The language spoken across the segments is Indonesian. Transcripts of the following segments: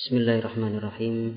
Bismillahirrahmanirrahim.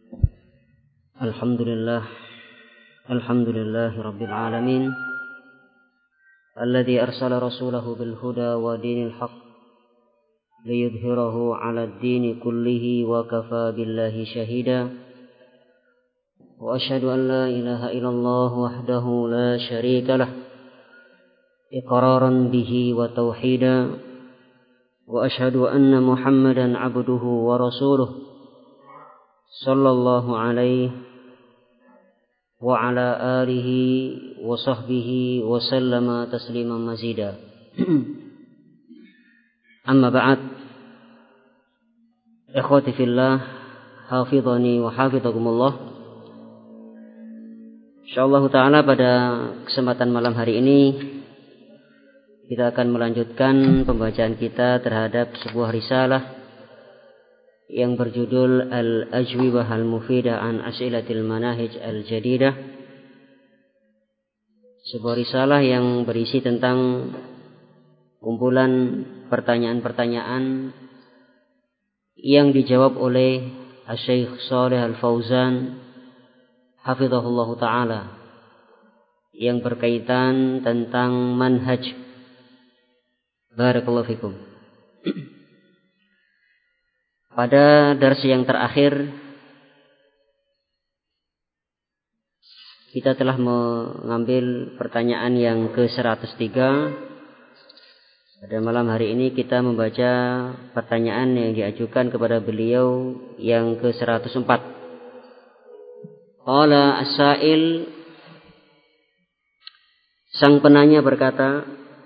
Alhamdulillah rabbil alamin. Alladzi arsala rasulahu bil huda wa dinil haqq liyudhhirahu 'ala ad-dini kullihi wa kafa billahi shahida. Wa asyhadu an la ilaha illallah wahdahu la syarika lah iqraran bihi wa tauhida. Wa asyhadu anna Muhammadan 'abduhu wa rasuluh sallallahu alaihi wa ala alihi wa sahbihi wa sallama tasliman mazida. Amma ba'd. Ikhwati fillah, hafizani wa hafizakumullah. Insyaallah taala pada kesempatan malam hari ini kita akan melanjutkan pembacaan kita terhadap sebuah risalah yang berjudul Al-Ajwibah Al-Mufidah an As'ilatil Manahij Al-Jadidah. Sebuah risalah yang berisi tentang kumpulan pertanyaan-pertanyaan yang dijawab oleh Asy-Syaikh Shalih Al-Fauzan hafizahullah ta'ala, yang berkaitan tentang manhaj. Barakallahu fikum. Pada darsi yang terakhir kita telah mengambil pertanyaan yang ke-103. Pada malam hari ini kita membaca pertanyaan yang diajukan kepada beliau yang ke-104. Qala as-sa'il, sang penanya berkata,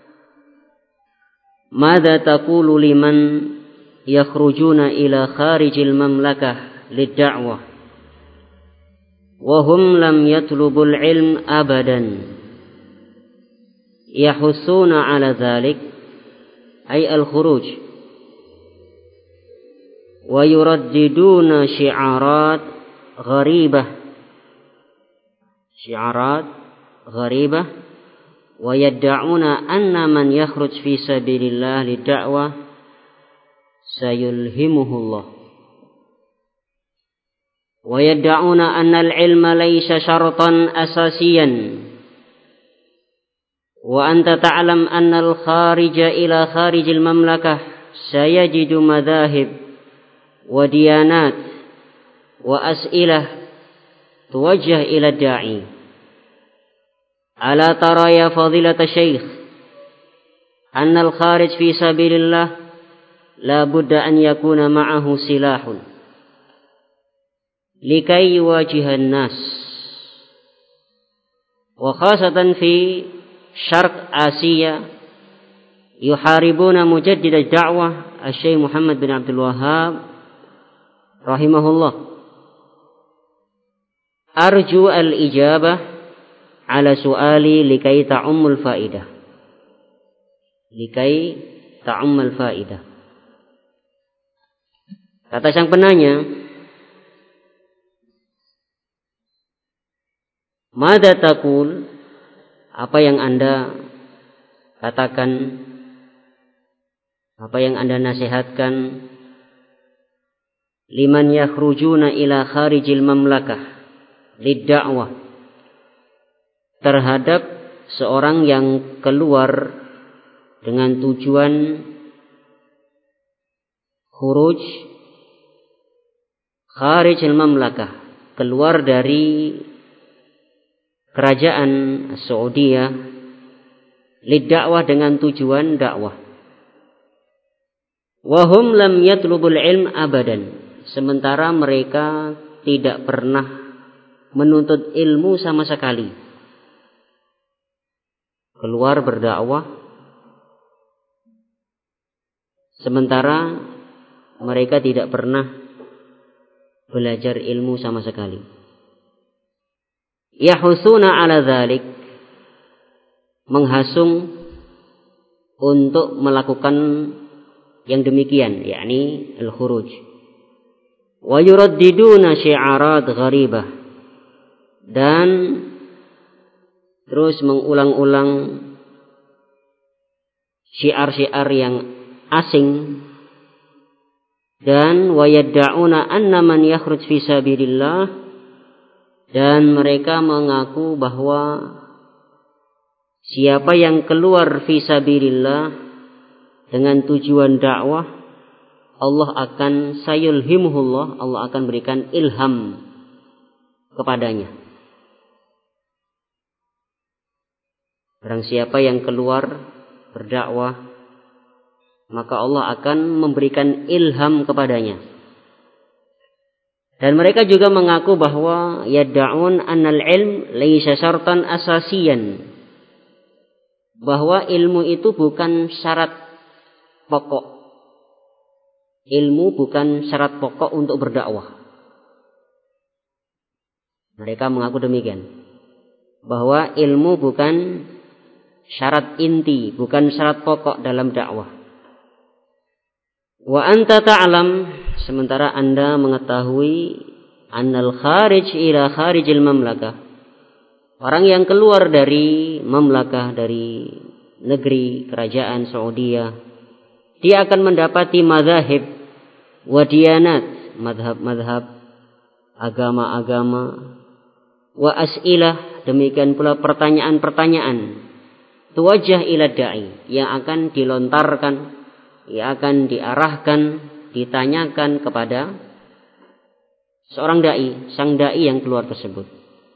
Mada taqulu liman yakhrujuna ila kharijil mamlakah lid-da'wah wa hum lam yatlubul ilm abadan yahussuna ala dhalik ay al-khuruj wa yuraddiduna syi'arat gharibah wa yadda'una anna man yakhruj fi sabilillah lid-da'wah sayulhimuhullah wa yadda'una anna al-ilma laysa syartan asasiyan wa anta ta'lam anna al-kharija ila kharijil mamlakah sayajidu madahib wa diyanat wa as'ilah tuwajjah ila da'i. Ala tara ya fadilata syekh anna al-kharij fi sabilillah la budda an yakuna ma'ahu silahun likay yuwajihan nas wa khasatan fi syarq Asia yuharibuna mujaddid ad-da'wah Asy-Syaikh Muhammad bin Abdul Wahhab rahimahullah. Arju al-ijabah ala su'ali likai ta'ummul faidah. Kata sang penanya, Mada taqul, apa yang Anda katakan, apa yang Anda nasihatkan, liman yakhrujuna ila kharijil mamlakah lid-da'wah, terhadap seorang yang keluar dengan tujuan khuruj kharijil mamlakah, keluar dari kerajaan Saudiyah, lid-da'wah, dengan tujuan dakwah. Wa hum lam yatlubul ilm abadan, sementara mereka tidak pernah menuntut ilmu sama sekali. Keluar berdakwah sementara mereka tidak pernah belajar ilmu sama sekali. Yahusuna ala dzalik, menghasung untuk melakukan yang demikian, yakni al-khuruj. Wa yuraddiduna syi'arat gharibah, dan terus mengulang-ulang syiar-syiar yang asing Dan wa yadda'una anna man yakhruj fi sabilillah, dan mereka mengaku bahwa siapa yang keluar fi sabilillah dengan tujuan dakwah, Allah akan sayulhimuhullah, Allah akan berikan ilham kepadanya. Barang siapa yang keluar berdakwah, maka Allah akan memberikan ilham kepadanya. Dan mereka juga mengaku bahwa yadda'un annal ilm laisa syartan asasiyan, bahwa ilmu itu bukan syarat pokok. Ilmu bukan syarat pokok untuk berdakwah. Mereka mengaku demikian, bahwa ilmu bukan syarat inti, bukan syarat pokok dalam dakwah. Wa anta ta'lam, sementara Anda mengetahui, annal kharij ila kharijil mamlakah, orang yang keluar dari mamlakah, dari negeri kerajaan Saudiyah, dia akan mendapati madzhab wa diyanat, madhab-madhab, agama-agama, wa as'ilah, demikian pula pertanyaan-pertanyaan, tuwajjah ila da'i, yang akan dilontarkan, yang akan diarahkan, ditanyakan kepada seorang da'i, sang da'i yang keluar tersebut.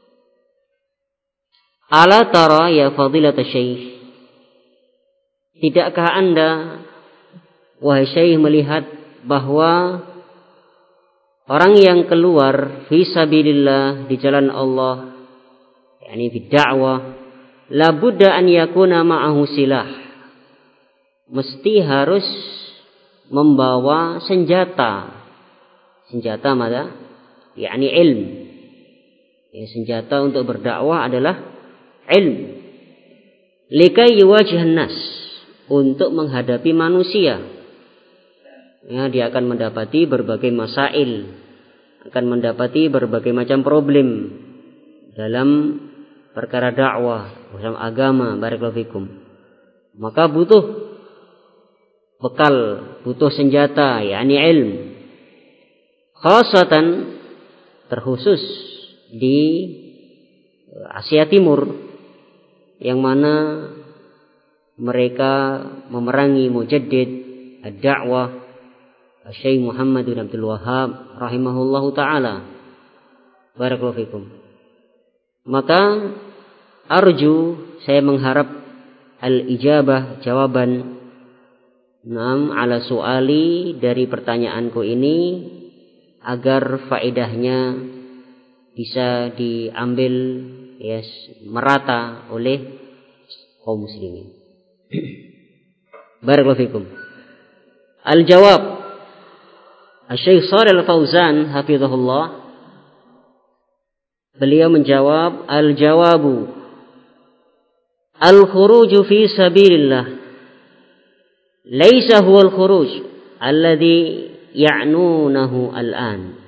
Ala tara ya fadilat syekh, tidakkah Anda wahai syekh melihat bahwa orang yang keluar fi sabilillah, di jalan Allah, yakni fi da'wah, la budda an yakuna ma'ahu silah, mesti harus membawa senjata. Senjata mana? Yakni ilm. Ya, senjata untuk berdakwah adalah ilm. Likai yuwajjihan nas, untuk menghadapi manusia. Ya, dia akan mendapati berbagai masail, akan mendapati berbagai macam problem dalam perkara dakwah, dalam agama, barakallahu fikum. Maka butuh bekal, butuh senjata, yakni ilm. Khasatan, terkhusus di Asia Timur, yang mana mereka memerangi mujaddid ad-da'wah Syekh Muhammad bin Abdul Wahhab rahimahullahu ta'ala, barakallahu fikum. Maka arju, saya mengharap al-ijabah, jawaban ala suali, dari pertanyaanku ini, agar faedahnya bisa diambil merata oleh kaum muslimin. Barakallahu fikum. Al-jawab, Syekh Shalih Al-Fauzan hafizahullah, beliau menjawab, al-jawabu al-khuruju fi sabilillah laisa huwa al-khuruj alladhi ya'nunahu al-an.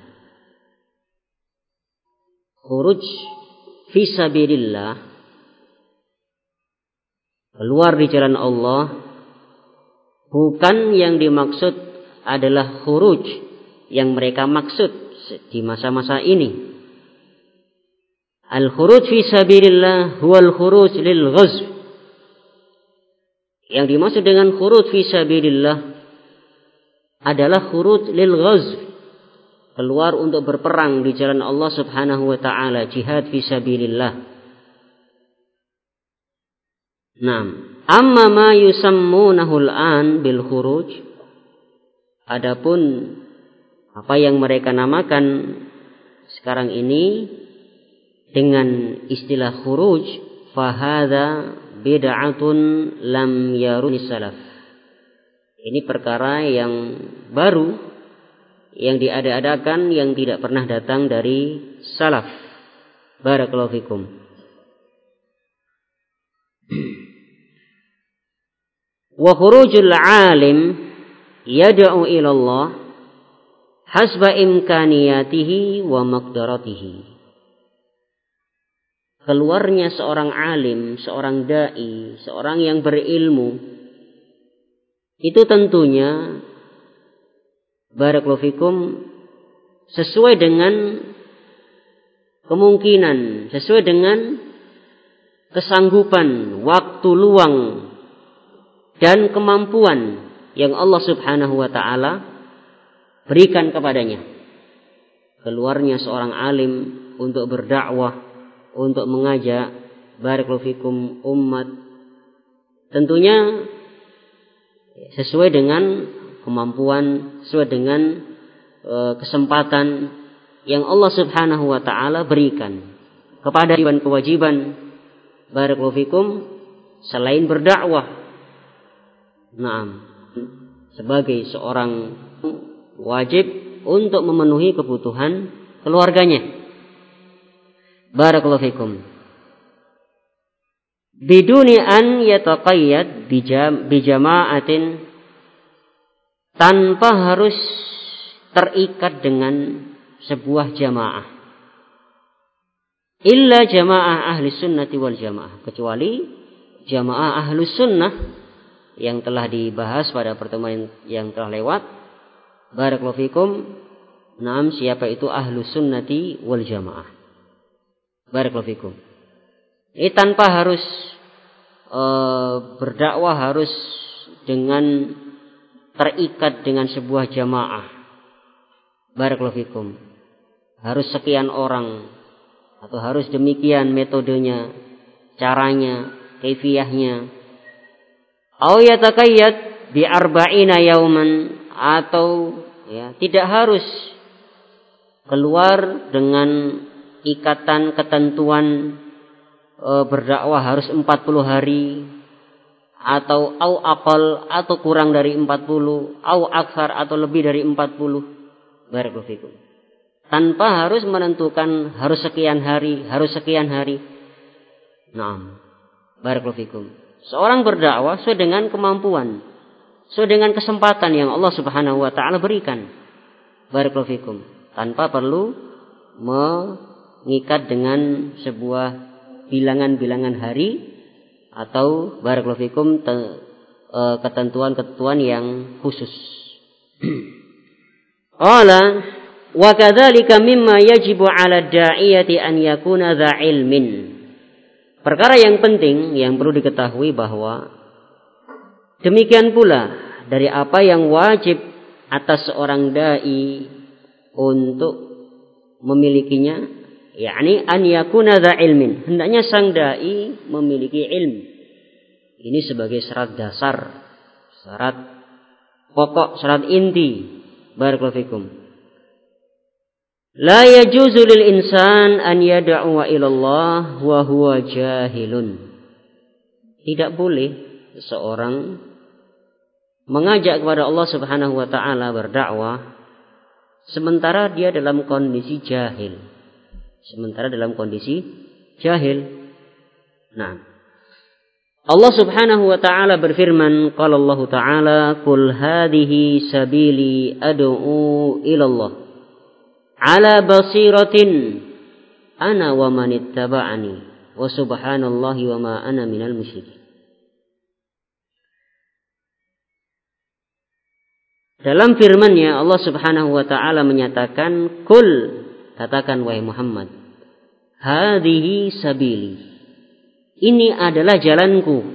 Khuruj fi sabilillah, keluar di jalan Allah, bukan yang dimaksud adalah khuruj yang mereka maksud di masa-masa ini. Al-khuruj fi sabilillah huwal khuruj lil ghazw. Yang dimaksud dengan khuruj fi sabilillah adalah khuruj lil ghazw, keluar untuk berperang di jalan Allah Subhanahu wa taala, jihad fi sabilillah. Naam, amma ma yusammunahu al-an bil khuruj, adapun apa yang mereka namakan sekarang ini dengan istilah khuruj, fahadha bid'atun lam yaruni salaf. Ini perkara yang baru, yang diada-adakan, yang tidak pernah datang dari salaf. Barakallahu fikum. Wa khurujul alim yad'u ila Allah hasba imkaniyatihi wa maqdaratihi. Keluarnya seorang alim, seorang dai, seorang yang berilmu, itu tentunya barakallahu fikum, sesuai dengan kemungkinan, sesuai dengan kesanggupan, waktu luang dan kemampuan yang Allah Subhanahu wa taala berikan kepadanya. Keluarnya seorang alim untuk berdakwah, untuk mengajak barakallahu fikum umat, tentunya sesuai dengan kemampuan, sesuai dengan kesempatan yang Allah Subhanahu wa taala berikan kepada kewajiban barakallahu fikum selain berdakwah. Naam, sebagai seorang wajib untuk memenuhi kebutuhan keluarganya. Barakallahu fikum. Biduni an yataqayyad bijama'atin, tanpa harus terikat dengan sebuah jamaah. Illa jamaah ahli sunnati wal jamaah, kecuali jamaah ahli sunnah yang telah dibahas pada pertemuan yang telah lewat. Barakallahu fikum. Naam, siapa itu ahlu sunnati wal jamaah? Barakallahu fikum. Ini tanpa harus berdakwah harus dengan terikat dengan sebuah jamaah. Barakallahu fikum. Harus sekian orang atau harus demikian metodenya, caranya, kaifiyahnya. Au yataqayyad bi arba'ina yauman, atau tidak harus keluar dengan ikatan ketentuan berdakwah harus 40 hari, atau au aqal, atau kurang dari 40, au aktsar, atau lebih dari 40. Barakallahu fikum. Tanpa harus menentukan harus sekian hari, harus sekian hari. Naam. Barakallahu fikum. Seorang berdakwah sesuai dengan kemampuan, sesuai dengan kesempatan yang Allah Subhanahu wa taala berikan. Barakallahu fikum. Tanpa perlu mengikat dengan sebuah bilangan-bilangan hari atau barakallahu fikum ketentuan-ketentuan yang khusus. Qala wa kadzalika mimma yajibu 'ala da'iyati an yakuna dza ilmin. Perkara yang penting yang perlu diketahui bahwa demikian pula dari apa yang wajib atas seorang dai untuk memilikinya, yakni an yakuna dza ilmin, hendaknya sang dai memiliki ilmu. Ini sebagai syarat dasar, syarat pokok, syarat inti. Barakallahu fikum. La yajuzu lil insan an yad'u ila Allah wa huwa jahilun. Tidak boleh seorang mengajak kepada Allah Subhanahu wa taala berdakwah sementara dia dalam kondisi jahil. Sementara dalam kondisi jahil. Nah, Allah Subhanahu wa taala berfirman, qala Allah taala, "Qul hadhihi sabili ad'u ila Allah ala basiratin ana wa man ittaba'ani wa subhanallahi wa ma ana minal musyrikin." Dalam firman-Nya Allah Subhanahu wa taala menyatakan, "Qul," katakan wahai Muhammad, "hadhihi sabili." Ini adalah jalanku.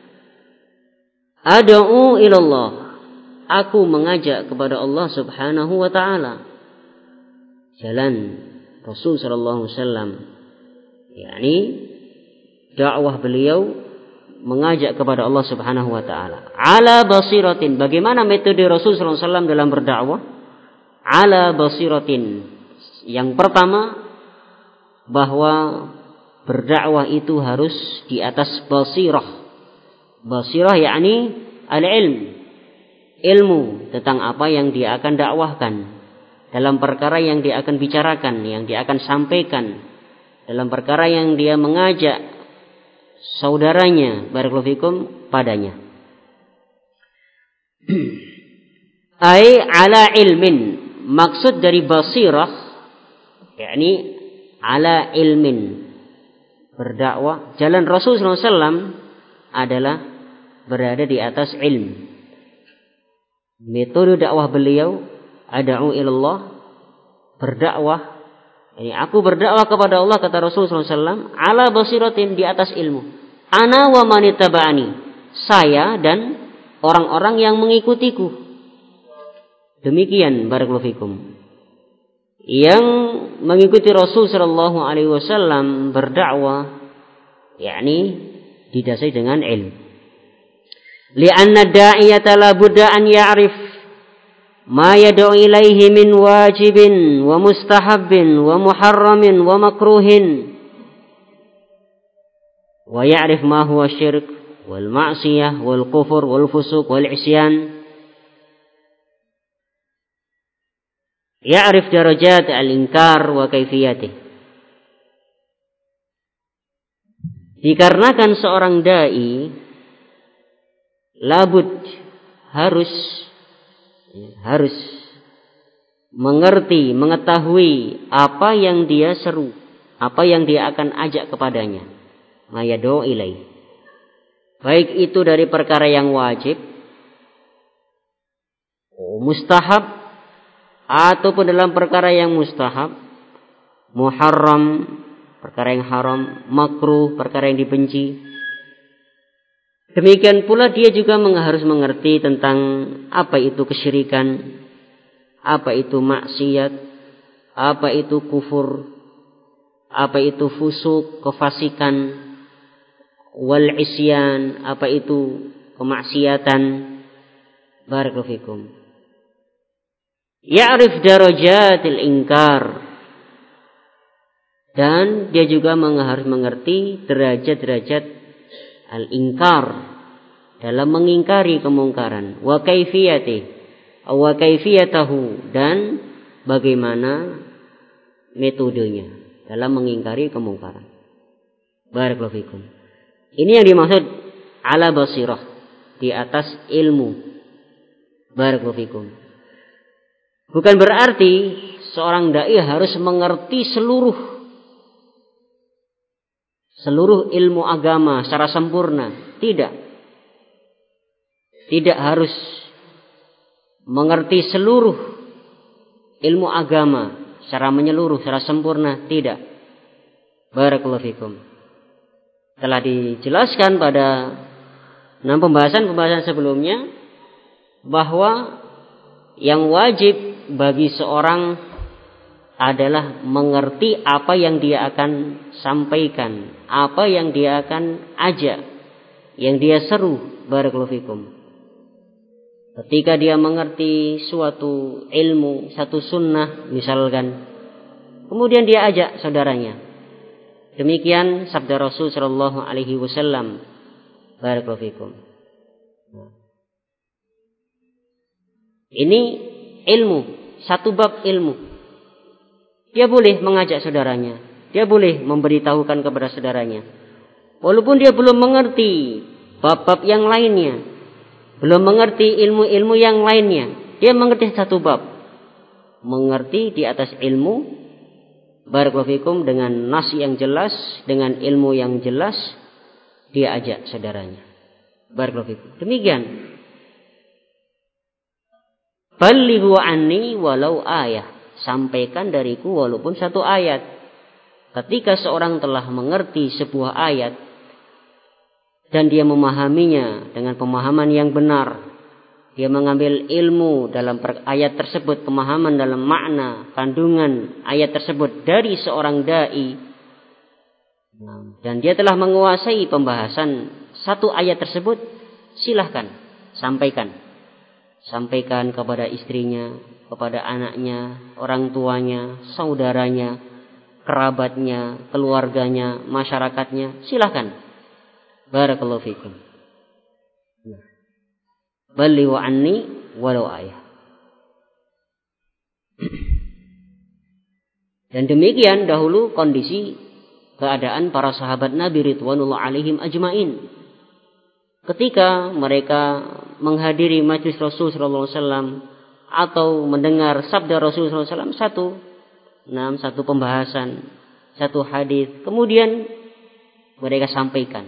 Ad'u ilallah. Aku mengajak kepada Allah Subhanahu wa taala. Jalan Rasul sallallahu alaihi wasallam, yakni dakwah beliau mengajak kepada Allah Subhanahu wa taala. Ala basiratin. Bagaimana metode Rasul sallallahu alaihi wasallam dalam berdakwah? Ala basiratin. Yang pertama, bahwa berdakwah itu harus di atas basirah. Basirah yakni al-ilm. Ilmu tentang apa yang dia akan dakwahkan, dalam perkara yang dia akan bicarakan, yang dia akan sampaikan, dalam perkara yang dia mengajak saudaranya barakallahu fikum padanya. Ai ala ilmin. Maksud dari basirah yakni ala ilmin. Berdakwah, jalan Rasul SAW adalah berada di atas ilmu. Metode dakwah beliau ad'u ilallah, berdakwah. Ini aku berdakwah kepada Allah, kata Rasulullah SAW, ala basiratin, di atas ilmu. Ana wa manittaba'ani, saya dan orang-orang yang mengikutiku. Demikian barakallahu fikum. Yang mengikuti Rasul sallallahu alaihi wasallam berdakwah, yakni didasari dengan ilmu. Li'anna da'iyata la budda an ya'rif ma yad'u ilaihi min wajibin wa mustahabbin wa muharramin wa makruhin, wa ya'rif ma huwa syirk wal ma'siyah wal kufur wal fusuq wal isyan. Ya'rif darajat al-inkar wa kaifiyatih. Dikarenakan seorang dai labud, harus mengerti, mengetahui apa yang dia seru, apa yang dia akan ajak kepadanya. Mayad'u ilaih, baik itu dari perkara yang wajib, mustahab, ataupun dalam perkara yang mustahab, muharram, perkara yang haram, makruh, perkara yang dibenci. Demikian pula dia juga harus mengerti tentang apa itu kesyirikan, apa itu maksiat, apa itu kufur, apa itu fusuk, kefasikan, wal isyan, apa itu kemaksiatan. Barakallahu fikum. Ya'rif darajatil ingkar, dan dia juga harus mengerti derajat-derajat al-ingkar dalam mengingkari kemungkaran, wa kaifiyatahu, dan bagaimana metodenya dalam mengingkari kemungkaran. Barakallahu fikum. Ini yang dimaksud ala basirah, di atas ilmu. Barakallahu fikum. Bukan berarti seorang dai harus mengerti seluruh ilmu agama secara sempurna. Tidak harus mengerti seluruh ilmu agama secara menyeluruh, secara sempurna. Tidak. Barakallahu fikum. Telah dijelaskan pada pembahasan sebelumnya bahwa yang wajib bagi seorang adalah mengerti apa yang dia akan sampaikan, apa yang dia akan ajak, yang dia seru. Barakallahu fikum. Ketika dia mengerti suatu ilmu, satu sunnah misalkan, kemudian dia ajak saudaranya. Demikian sabda Rasul sallallahu alaihi wasallam. Barakallahu fikum. Ini ilmu, satu bab ilmu. Dia boleh mengajak saudaranya, dia boleh memberitahukan kepada saudaranya, walaupun dia belum mengerti bab-bab yang lainnya, belum mengerti ilmu-ilmu yang lainnya. Dia mengerti satu bab, mengerti di atas ilmu. Barakallahu fikum, dengan nas yang jelas, dengan ilmu yang jelas, dia ajak saudaranya. Barakallahu fikum. Demikian. Ballighu anni walau ayah, sampaikan dariku walaupun satu ayat. Ketika seorang telah mengerti sebuah ayat dan dia memahaminya dengan pemahaman yang benar, dia mengambil ilmu dalam ayat tersebut, pemahaman dalam makna kandungan ayat tersebut dari seorang dai, dan dia telah menguasai pembahasan satu ayat tersebut, silahkan sampaikan kepada istrinya, kepada anaknya, orang tuanya, saudaranya, kerabatnya, keluarganya, masyarakatnya, silahkan. Barakallahu fikum. Ballighu anni walau ayah. Dan demikian dahulu kondisi keadaan para sahabat Nabi ridwanullah alaihim ajmain. Ketika mereka menghadiri majlis Rasul sallallahu alaihi wasallam atau mendengar sabda Rasul sallallahu alaihi wasallam, satu pembahasan, satu hadis, kemudian mereka sampaikan.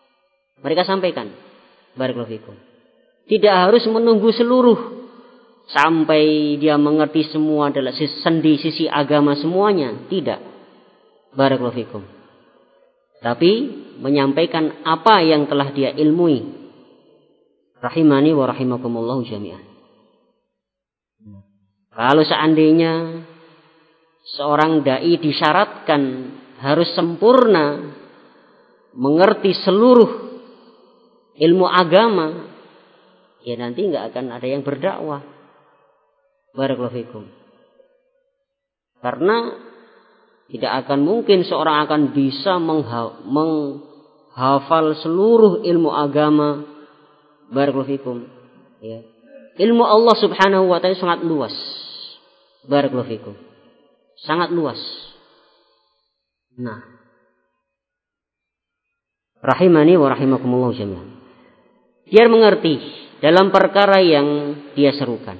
Barakallahu fikum. Tidak harus menunggu seluruh sampai dia mengerti semua adalah sendi sisi agama semuanya, tidak. Barakallahu fikum. Tapi menyampaikan apa yang telah dia ilmui. Rahimani wa rahimakumullahu jami'an. Kalau seandainya seorang dai disyaratkan harus sempurna mengerti seluruh ilmu agama, ya nanti nggak akan ada yang berdakwah. Barakallahu fikum. Karena tidak akan mungkin seorang akan bisa menghafal seluruh ilmu agama. Barakallahu fikum. Ya. Ilmu Allah Subhanahu wa ta'ala sangat luas. Barakallahu fikum. Sangat luas. Nah, rahimani wa rahimakumullah jami'an. Biar mengerti dalam perkara yang dia serukan.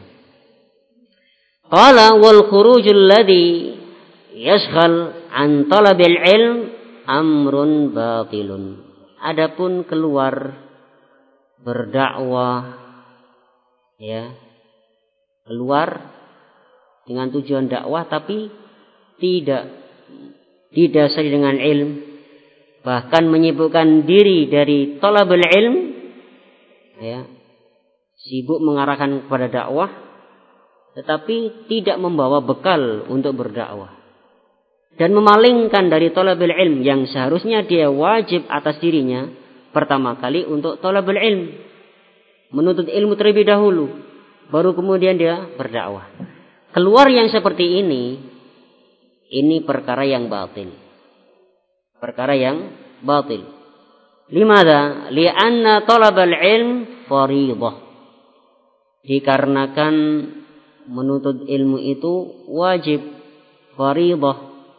Qala wal khurujul ladzi yashghal an talabil ilm amrun batilun. Adapun keluar berdakwah, ya, keluar dengan tujuan dakwah tapi tidak didasari dengan ilmu, bahkan menyibukkan diri dari talabul ilm, ya, sibuk mengarahkan kepada dakwah tetapi tidak membawa bekal untuk berdakwah, dan memalingkan dari talabul ilm yang seharusnya dia wajib atas dirinya pertama kali untuk talabul ilm, menuntut ilmu terlebih dahulu, baru kemudian dia berdakwah. Keluar yang seperti ini perkara yang batil. Perkara yang batil. Limadha? Li'anna talabal ilm fariidah. Dikarenakan menuntut ilmu itu wajib, fariidah.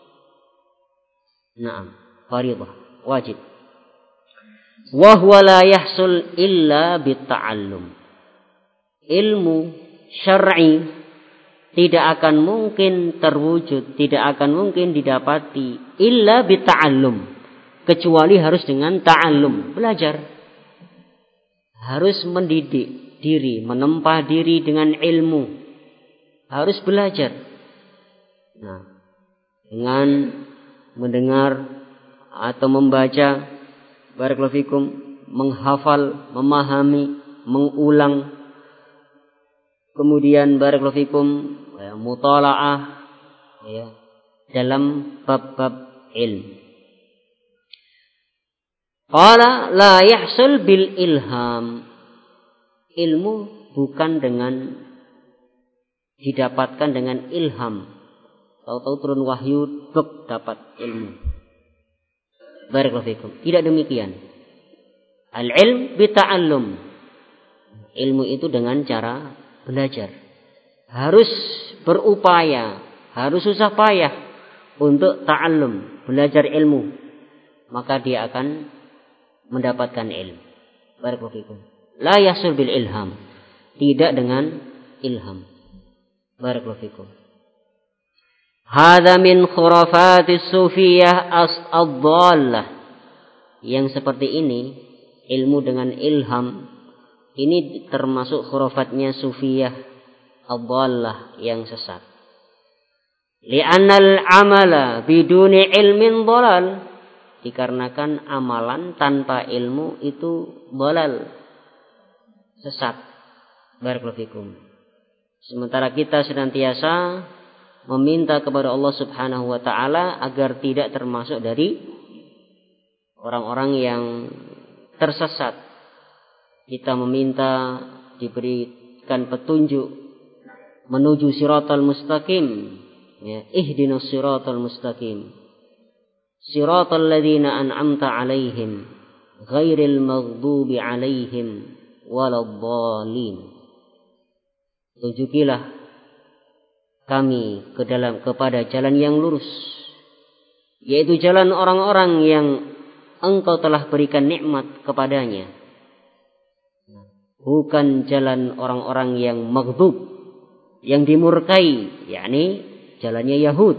Naam, fariidah, wajib. Wa huwa la yahsul illa bitta'allum. Ilmu syar'i tidak akan mungkin terwujud, tidak akan mungkin didapati illa bitta'allum, kecuali harus dengan ta'allum, belajar. Harus mendidik diri, menempa diri dengan ilmu. Harus belajar. Nah, dengan mendengar atau membaca, barakallahu fikum, menghafal, memahami, mengulang, kemudian barakallahu fikum mutalaah, ya, dalam bab-bab ilmu. Qala la yahsul bil ilham. Ilmu bukan dengan didapatkan dengan ilham. Tahu-tahu turun wahyu, dapat ilmu. Barakallahu fikum. Tidak demikian. Al-ilm bita'allum. Ilmu itu dengan cara belajar. Harus berupaya, harus susah payah untuk ta'allum, belajar ilmu. Maka dia akan mendapatkan ilmu. Barakallahu fikum. La yasul bil ilham. Tidak dengan ilham. Barakallahu fikum. Hadza min khurafatis sufiyah as-dhallah. Yang seperti ini, ilmu dengan ilham, ini termasuk khurafatnya sufiyah ad-dhallah yang sesat. Li'annal amala biduni ilmin dhalal. Dikarenakan amalan tanpa ilmu itu dhalal, sesat. Barakallahu fikum. Sementara kita senantiasa meminta kepada Allah Subhanahu wa ta'ala agar tidak termasuk dari orang-orang yang tersesat. Kita meminta diberikan petunjuk menuju siratal mustaqim, ya, ihdinas siratal mustaqim, siratal ladzina an'amta 'alaihim ghairil maghdubi 'alaihim waladdallin. Tunjukilah kami kepada jalan yang lurus, yaitu jalan orang-orang yang Engkau telah berikan nikmat kepadanya, bukan jalan orang-orang yang maghdub, yang dimurkai, yakni jalannya Yahud.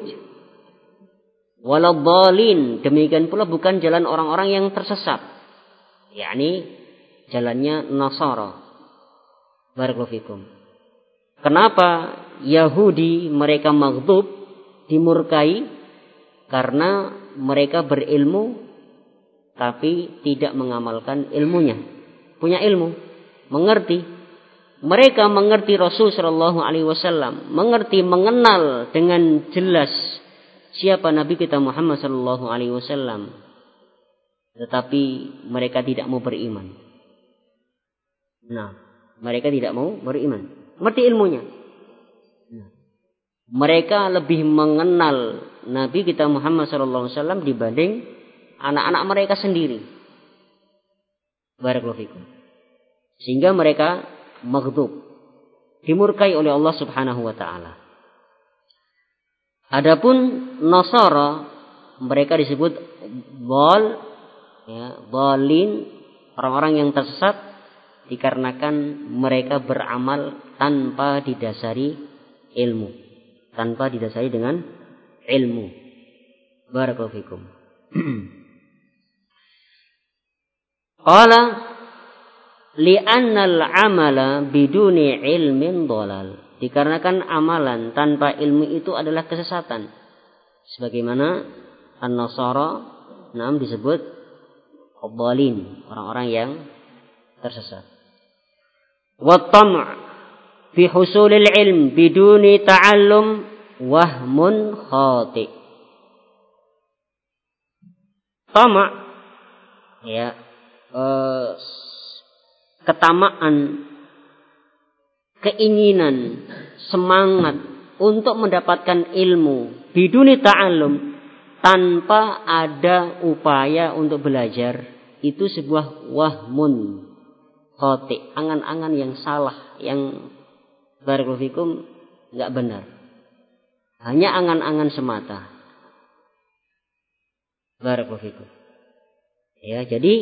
Waladdallin, demikian pula bukan jalan orang-orang yang tersesat, yakni jalannya Nasara. Barakallahu fikum. Kenapa Yahudi mereka maghdub, dimurkai? Karena mereka berilmu tapi tidak mengamalkan ilmunya. Punya ilmu, mengerti. Mereka mengerti Rasul sallallahu alaihi wasallam, mengerti, mengenal dengan jelas siapa Nabi kita Muhammad sallallahu alaihi wasallam. Tetapi mereka tidak mau beriman. Nah, mereka tidak mau beriman. Mengerti ilmunya. Nah, mereka lebih mengenal Nabi kita Muhammad sallallahu alaihi wasallam dibanding anak-anak mereka sendiri. Barakallahu fikum. Sehingga mereka maghdub, dimurkai oleh Allah Subhanahu wa taala. Adapun Nasara, mereka disebut dhal, ya, dhalin, orang-orang yang tersesat dikarenakan mereka beramal tanpa didasari ilmu, tanpa didasari dengan ilmu. Barakallahu fikum. Qala li'annal amala biduni ilmin dhalal. Dikarenakan amalan tanpa ilmu itu adalah kesesatan. Sebagaimana An-Nasara disebut dhalin, orang-orang yang tersesat. Wa tam' fi husulil ilm biduni ta'allum wahmun khati'. Tama', ya, ketamaan, keinginan, semangat untuk mendapatkan ilmu biduni ta'allum, tanpa ada upaya untuk belajar, itu sebuah wahmun khati', angan-angan yang salah, yang barakallahu fikum enggak benar. Hanya angan-angan semata. Barakallahu fikum. Ya, jadi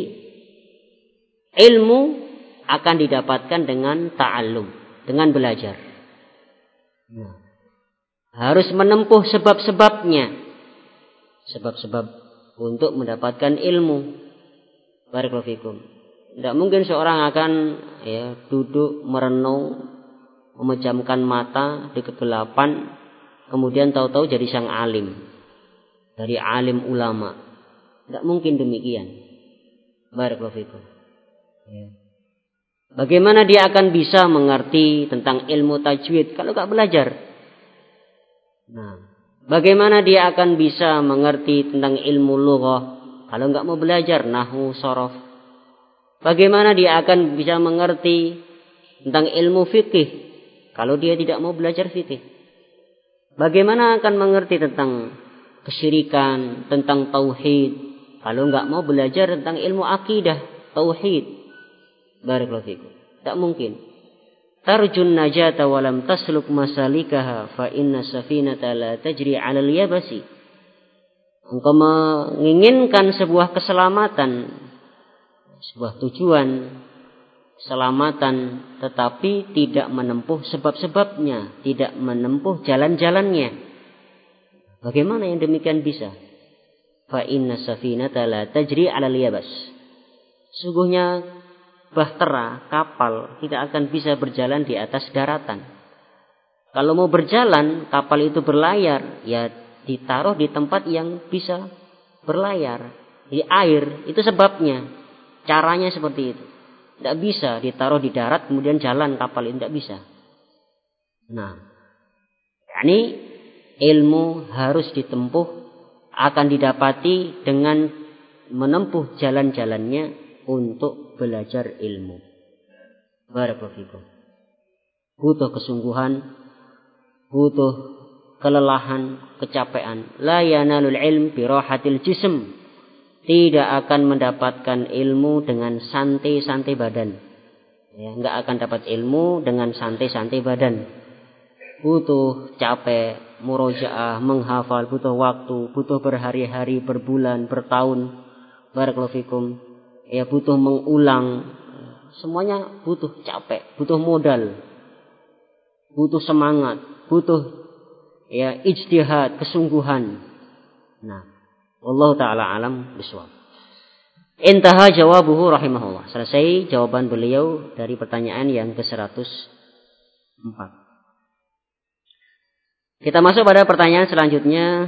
ilmu akan didapatkan dengan ta'allum, dengan belajar. Nah, harus menempuh sebab-sebabnya. Sebab-sebab untuk mendapatkan ilmu. Barakallahu fikum. Tidak mungkin seorang akan duduk merenung, memejamkan mata di kegelapan, kemudian tahu-tahu jadi sang alim. Dari alim ulama. Tidak mungkin demikian. Barakallahu fikum. Ya. Bagaimana dia akan bisa mengerti tentang ilmu tajwid kalau enggak belajar? Nah, bagaimana dia akan bisa mengerti tentang ilmu lughah kalau enggak mau belajar nahwu, sharaf? Bagaimana dia akan bisa mengerti tentang ilmu fikih kalau dia tidak mau belajar fikih? Bagaimana akan mengerti tentang kesyirikan, tentang tauhid kalau enggak mau belajar tentang ilmu akidah, tauhid? Barakallahu fikum. Tak mungkin. Tarjun najata wa lam tasluk masalikaha fa inna safinata la tajri 'alal yabasi. Engkau menginginkan sebuah keselamatan, sebuah tujuan keselamatan, tetapi tidak menempuh sebab-sebabnya, tidak menempuh jalan-jalannya. Bagaimana yang demikian bisa? Fa inna safinata la tajri 'alal yabas. Sungguhnya bahtera, kapal tidak akan bisa berjalan di atas daratan. Kalau mau berjalan, kapal itu berlayar, ya ditaruh di tempat yang bisa berlayar. Di air, itu sebabnya. Caranya seperti itu. Tidak bisa ditaruh di darat kemudian jalan kapal itu, tidak bisa. Nah, ini ilmu harus ditempuh, akan didapati dengan menempuh jalan-jalannya untuk belajar ilmu. Barakallahu fikum. Butuh kesungguhan, butuh kelelahan, kecapean. La yanalul ilm bi rahatil jism. Tidak akan mendapatkan ilmu dengan santai-santai badan. Ya, enggak akan dapat ilmu dengan santai-santai badan. Butuh capek, murojaah, menghafal, butuh waktu, butuh berhari-hari, berbulan, bertahun. Barakallahu fikum. Ya, butuh mengulang, semuanya butuh capek, butuh modal, butuh semangat, butuh ijtihad, kesungguhan. Nah, wallahu taala alam bishawab. Intaha jawabuhu rahimahullah. Selesai jawaban beliau dari pertanyaan yang ke-104. Kita masuk pada pertanyaan selanjutnya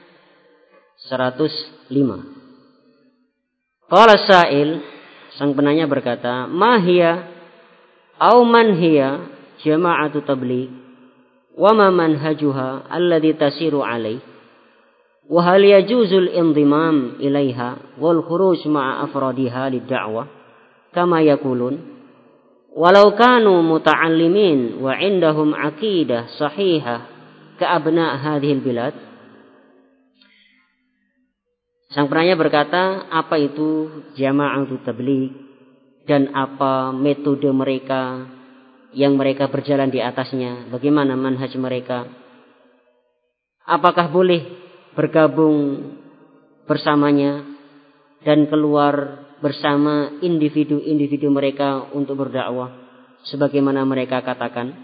105. Qala sa'il, sang penanya berkata, "Ma hiya aw man hiya jama'atu tabligh wa ma manhajuha alladhi tasiru alaih wa hal yajuzul indimam ilaiha wal khuruj ma'a afradiha lid-da'wah kama yaqulun walau kanu muta'allimin wa 'indahum 'aqidah sahihah ka abna' hadhil bilad." Sang penanya berkata, apa itu jama'atu tabligh dan apa metode mereka yang mereka berjalan di atasnya, bagaimana manhaj mereka? Apakah boleh bergabung bersamanya dan keluar bersama individu-individu mereka untuk berdakwah sebagaimana mereka katakan?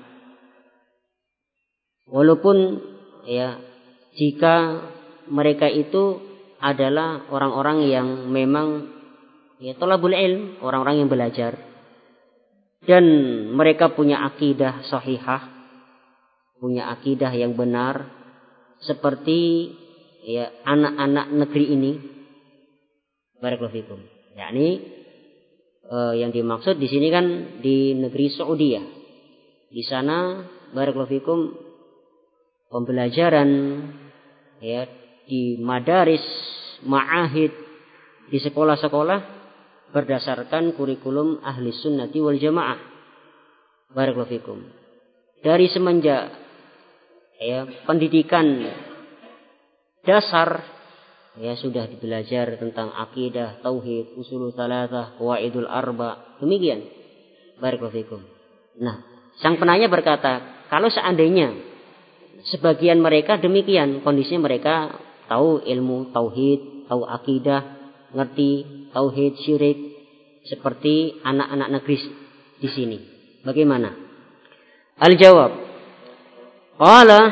Walaupun jika mereka itu adalah orang-orang yang memang thalabul ilm, orang-orang yang belajar, dan mereka punya akidah sahihah, punya akidah yang benar, seperti anak-anak negeri ini. Barakallahu fikum. Yakni yang dimaksud di sini kan di negeri Saudi. Di sana barakallahu fikum pembelajaran di madaris, ma'ahid, di sekolah-sekolah berdasarkan kurikulum ahli sunnati wal jamaah. Barakallahu fikum. Dari semenjak pendidikan dasar sudah belajar tentang akidah, tauhid, usulul tsalatsah, qawaidul arba. Demikian. Barakallahu fikum. Nah, sang penanya berkata, kalau seandainya sebagian mereka demikian kondisinya, mereka tahu ilmu tauhid, tahu akidah, ngerti tauhid syirik seperti anak-anak negeri di sini, bagaimana? Al-jawab, qala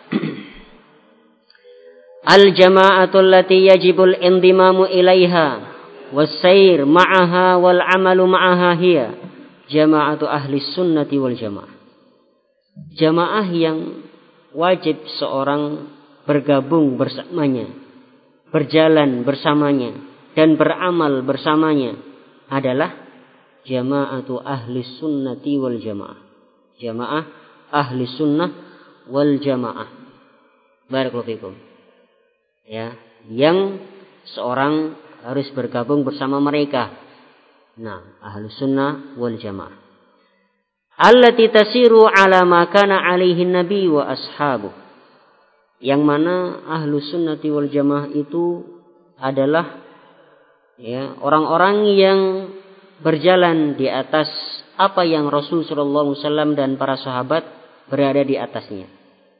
al-jama'atul lati yajibul indimamu ilaiha was-sayr ma'aha wal 'amalu ma'aha hiya jama'atu ahli sunnati wal jamaah. Jamaah yang wajib seorang bergabung bersamanya, berjalan bersamanya, dan beramal bersamanya adalah jama'atu ahli sunnati wal jamaah. Jamaah ahli sunnah wal jamaah. Barakallahu fikum. Yang seorang harus bergabung bersama mereka. Nah, ahli sunnah wal jamaah. Allati tasiru ala ma kana alaihi nabi wa ashabuh. Yang mana ahlu sunnati wal jamaah itu adalah orang-orang yang berjalan di atas apa yang Rasul sallallahu alaihi wasallam dan para sahabat berada di atasnya.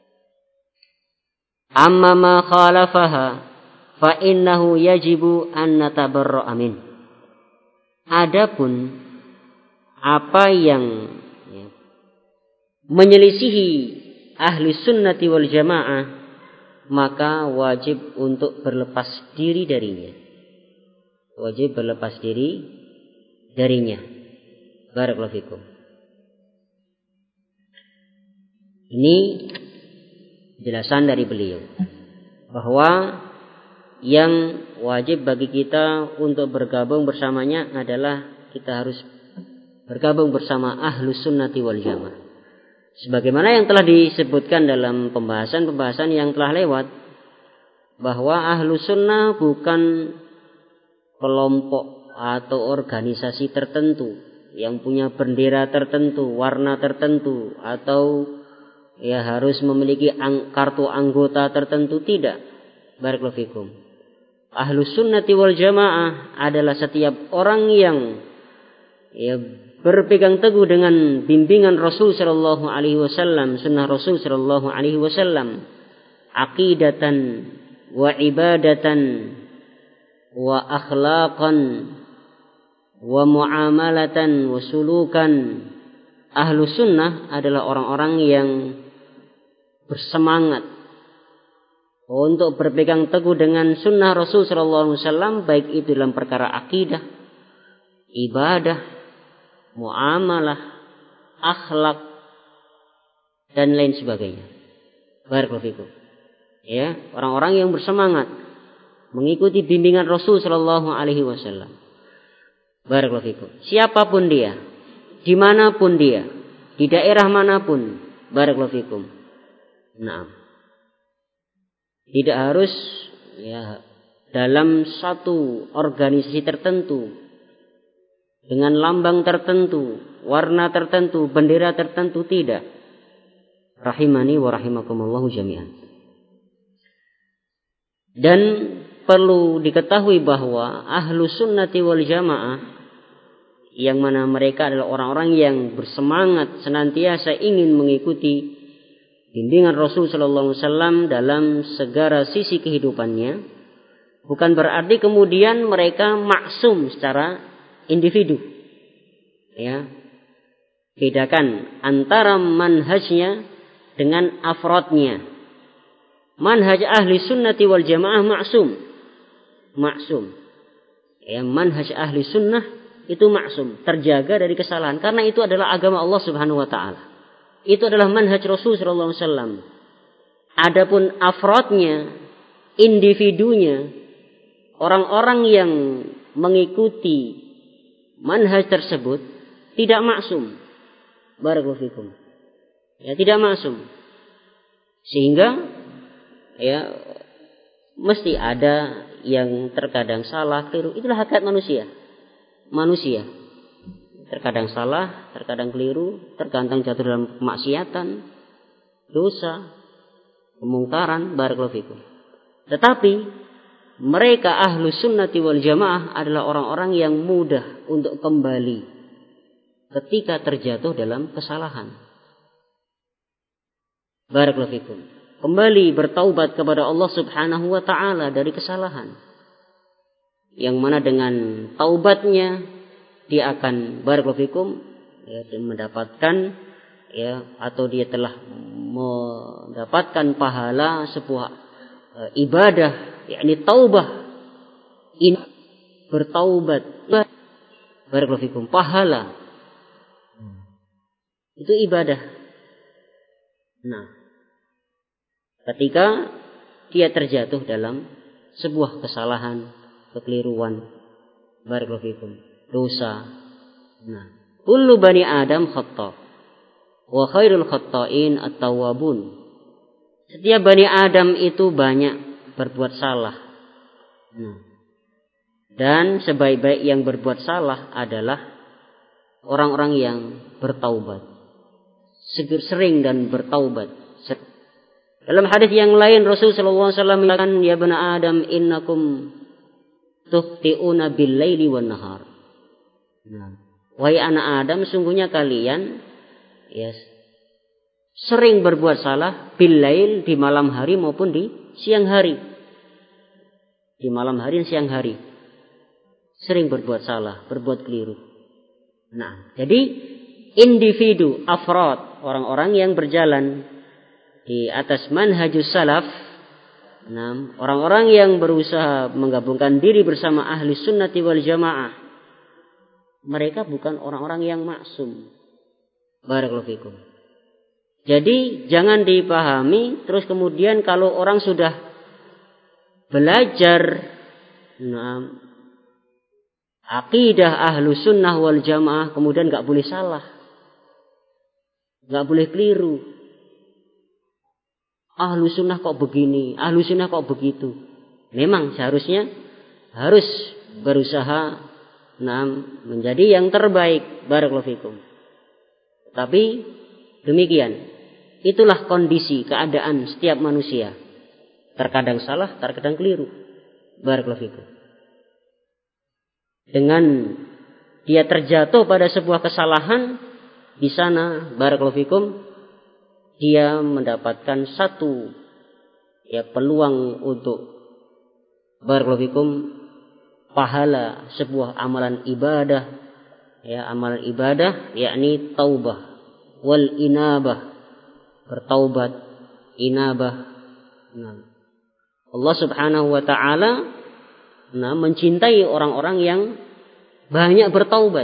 Amma ma khalafaha fa innahu yajibu an natabarra'a min. Adapun apa yang menyelisihi ahli sunnati wal jamaah, maka wajib untuk berlepas diri darinya. Wajib berlepas diri darinya. Barakallahu fikum. Ini jelasan dari beliau bahwa yang wajib bagi kita untuk bergabung bersamanya adalah kita harus bergabung bersama ahlus sunnati wal jamaah. Sebagaimana yang telah disebutkan dalam pembahasan-pembahasan yang telah lewat, bahwa ahlu sunnah bukan kelompok atau organisasi tertentu yang punya bendera tertentu, warna tertentu, atau harus memiliki kartu anggota tertentu. Tidak. Barakallahu fikum. Ahlu sunnati wal jamaah adalah setiap orang yang berpegang teguh dengan bimbingan Rasul sallallahu alaihi wasallam, sunnah Rasul sallallahu alaihi wasallam, aqidatan wa ibadatan wa akhlaqan wa muamalatan wa sulukan. Ahlu sunnah adalah orang-orang yang bersemangat untuk berpegang teguh dengan sunnah Rasul sallallahu alaihi wasallam, baik itu dalam perkara akidah, ibadah, muamalah, akhlak, dan lain sebagainya. Barakallahu fikum. Ya, orang-orang yang bersemangat mengikuti bimbingan Rasul sallallahu alaihi wasallam. Barakallahu fikum. Siapapun dia, dimanapun dia, di daerah manapun, barakallahu fikum. Nah, tidak harus ya dalam satu organisasi tertentu dengan lambang tertentu, warna tertentu, bendera tertentu, tidak. Rahimani wa rahimakumullahu jami'an. Dan perlu diketahui bahwa ahlu sunnati wal jamaah, yang mana mereka adalah orang-orang yang bersemangat senantiasa ingin mengikuti bimbingan Rasul sallallahu alaihi wasallam dalam segala sisi kehidupannya, bukan berarti kemudian mereka maksum secara individu. Ya. Bedakan antara manhajnya dengan afrodnya. Manhaj ahli sunnati wal jamaah maksum. Ya, manhaj ahli sunnah itu maksum, terjaga dari kesalahan, karena itu adalah agama Allah Subhanahu wa taala. Itu adalah manhaj Rasul sallallahu alaihi wasallam. Adapun afrodnya, individunya, orang-orang yang mengikuti manhaj tersebut tidak maksum. Barakallahu fikum. Ya, tidak maksum. Sehingga ya mesti ada yang terkadang salah, keliru. Itulah hakikat manusia. Manusia terkadang salah, terkadang keliru, tergantung jatuh dalam kemaksiatan, dosa, kemungkaran, barakallahu fikum. Tetapi mereka ahlu sunnati wal jamaah adalah orang-orang yang mudah untuk kembali ketika terjatuh dalam kesalahan. Barakallahu fikum. Kembali bertaubat kepada Allah Subhanahu wa taala dari kesalahan. Yang mana dengan taubatnya dia akan barakallahu fikum ya, mendapatkan ya, atau dia telah mendapatkan pahala sebuah ibadah, yakni taubah. Ini bertaubat. Barakallahu fikum, pahala. Itu ibadah. Nah, ketika dia terjatuh dalam sebuah kesalahan, kekeliruan, barakallahu fikum, dosa. Nah, kullu bani Adam khata' wa khairul khata'in at-tawwabun. Setiap bani Adam itu banyak berbuat salah. Nah, dan sebaik-baik yang berbuat salah adalah orang-orang yang bertaubat. Sering dan bertaubat. Dalam hadis yang lain Rasul sallallahu alaihi wasallam mengatakan, ya bani Adam innakum tukhti'una bil-laili wan-nahar. Nah, wahai anak Adam, sungguhnya kalian sering berbuat salah bil-lail, di malam hari maupun di siang hari. Di malam hari dan siang hari. Sering berbuat salah, berbuat keliru. Nah, jadi individu, afrad, orang-orang yang berjalan di atas manhajus salaf, nah, orang-orang yang berusaha menggabungkan diri bersama ahli sunnati wal jamaah, mereka bukan orang-orang yang maksum. Barakallahu fikum. Jadi jangan dipahami terus kemudian kalau orang sudah belajar akidah ahlu sunnah wal jamaah kemudian gak boleh salah, gak boleh keliru. Ahlu sunnah kok begini, ahlu sunnah kok begitu. Memang seharusnya harus berusaha menjadi yang terbaik. Barakallahu fikum. Tapi demikian, itulah kondisi keadaan setiap manusia. Terkadang salah, terkadang keliru. Barakallahu fikum. Dengan dia terjatuh pada sebuah kesalahan, di sana barakallahu fikum, dia mendapatkan satu peluang untuk barakallahu fikum pahala sebuah amalan ibadah, amalan ibadah yakni taubah wal inabah, bertaubat, inabah. Nah, Allah Subhanahu wa taala mencintai orang-orang yang banyak bertaubat.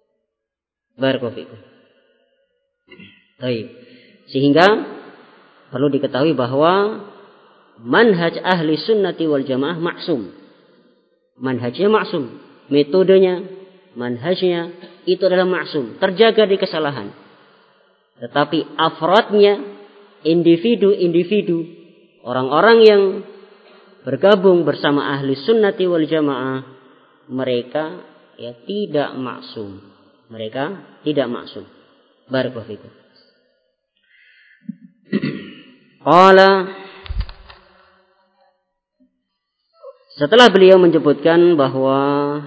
Barakallahu fikum. Baik. Sehingga perlu diketahui bahwa manhaj ahli sunnati wal jamaah maksum. Manhajnya maksum. Metodenya, manhajnya itu adalah maksum. Terjaga dari kesalahan. Tetapi afrodnya, individu-individu, orang-orang yang bergabung bersama ahli sunnati wal jamaah, mereka ya tidak maksum. Mereka tidak maksum. Barakallahu fikum. Qala, setelah beliau menyebutkan bahwa